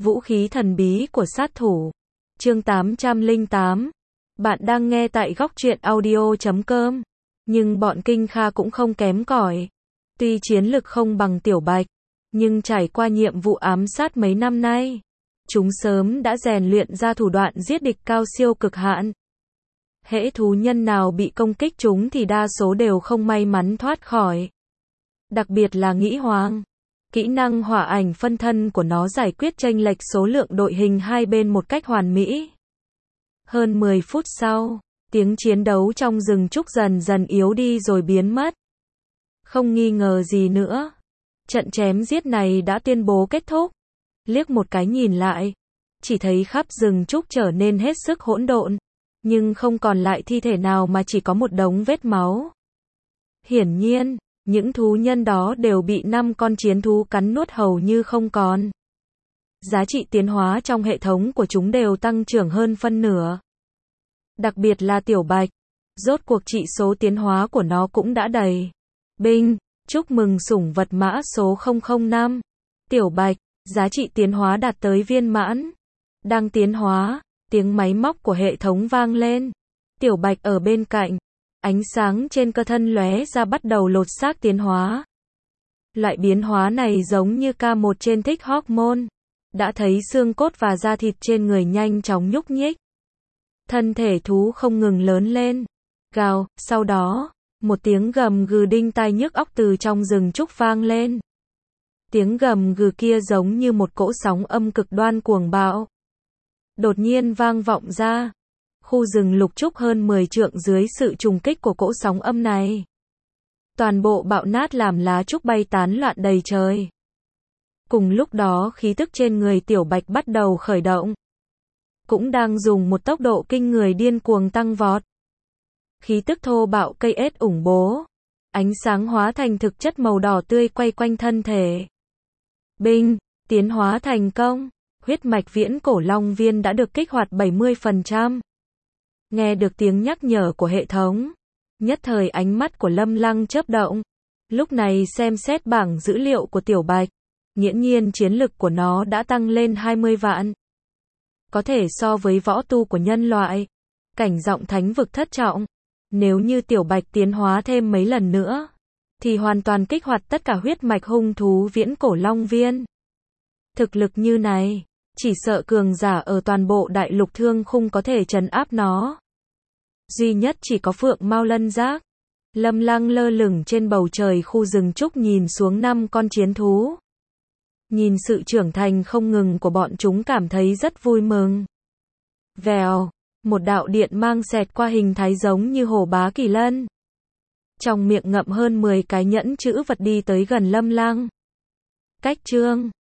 Vũ khí thần bí của sát thủ. Chương 808. Bạn đang nghe tại góc truyện audio.com. Nhưng bọn Kinh Kha cũng không kém cỏi. Tuy chiến lực không bằng Tiểu Bạch, nhưng trải qua nhiệm vụ ám sát mấy năm nay, chúng sớm đã rèn luyện ra thủ đoạn giết địch cao siêu cực hạn. Hễ thú nhân nào bị công kích chúng thì đa số đều không may mắn thoát khỏi. Đặc biệt là Nghĩ Hoàng. Kỹ năng hỏa ảnh phân thân của nó giải quyết chênh lệch số lượng đội hình hai bên một cách hoàn mỹ. Hơn 10 phút sau, tiếng chiến đấu trong rừng trúc dần dần yếu đi rồi biến mất. Không nghi ngờ gì nữa, trận chém giết này đã tuyên bố kết thúc. Liếc một cái nhìn lại, chỉ thấy khắp rừng trúc trở nên hết sức hỗn độn, nhưng không còn lại thi thể nào mà chỉ có một đống vết máu. Hiển nhiên, những thú nhân đó đều bị 5 con chiến thú cắn nuốt hầu như không còn. Giá trị tiến hóa trong hệ thống của chúng đều tăng trưởng hơn phân nửa. Đặc biệt là Tiểu Bạch, rốt cuộc trị số tiến hóa của nó cũng đã đầy. Binh, chúc mừng sủng vật mã số 005. Tiểu Bạch, giá trị tiến hóa đạt tới viên mãn. Đang tiến hóa, tiếng máy móc của hệ thống vang lên. Tiểu Bạch ở bên cạnh, ánh sáng trên cơ thân lóe ra bắt đầu lột xác tiến hóa. Loại biến hóa này giống như K1 trên thích hormone. Đã thấy xương cốt và da thịt trên người nhanh chóng nhúc nhích. Thân thể thú không ngừng lớn lên. Gào, sau đó, một tiếng gầm gừ đinh tai nhức óc từ trong rừng trúc vang lên. Tiếng gầm gừ kia giống như một cỗ sóng âm cực đoan cuồng bạo. Đột nhiên vang vọng ra. Khu rừng lục trúc hơn 10 trượng dưới sự trùng kích của cỗ sóng âm này. Toàn bộ bạo nát làm lá trúc bay tán loạn đầy trời. Cùng lúc đó khí tức trên người Tiểu Bạch bắt đầu khởi động. Cũng đang dùng một tốc độ kinh người điên cuồng tăng vọt. Khí tức thô bạo cây ết ủng bố. Ánh sáng hóa thành thực chất màu đỏ tươi quay quanh thân thể. Binh, tiến hóa thành công. Huyết mạch viễn cổ long viên đã được kích hoạt 70%. Nghe được tiếng nhắc nhở của hệ thống, nhất thời ánh mắt của Lâm Lăng chớp động. Lúc này xem xét bảng dữ liệu của Tiểu Bạch, nghiễm nhiên chiến lực của nó đã tăng lên 20 vạn. Có thể so với võ tu của nhân loại. Cảnh giọng thánh vực thất trọng. Nếu như Tiểu Bạch tiến hóa thêm mấy lần nữa, thì hoàn toàn kích hoạt tất cả huyết mạch hung thú viễn cổ long viên. Thực lực như này, chỉ sợ cường giả ở toàn bộ đại lục thương khung có thể trấn áp nó. Duy nhất chỉ có Phượng Mao Lân Giác. Lâm Lăng lơ lửng trên bầu trời khu rừng trúc nhìn xuống 5 con chiến thú. Nhìn sự trưởng thành không ngừng của bọn chúng cảm thấy rất vui mừng. Vèo, một đạo điện mang xẹt qua hình thái giống như hổ bá kỳ lân. Trong miệng ngậm hơn 10 cái nhẫn chữ vật đi tới gần Lâm Lăng. Cách chương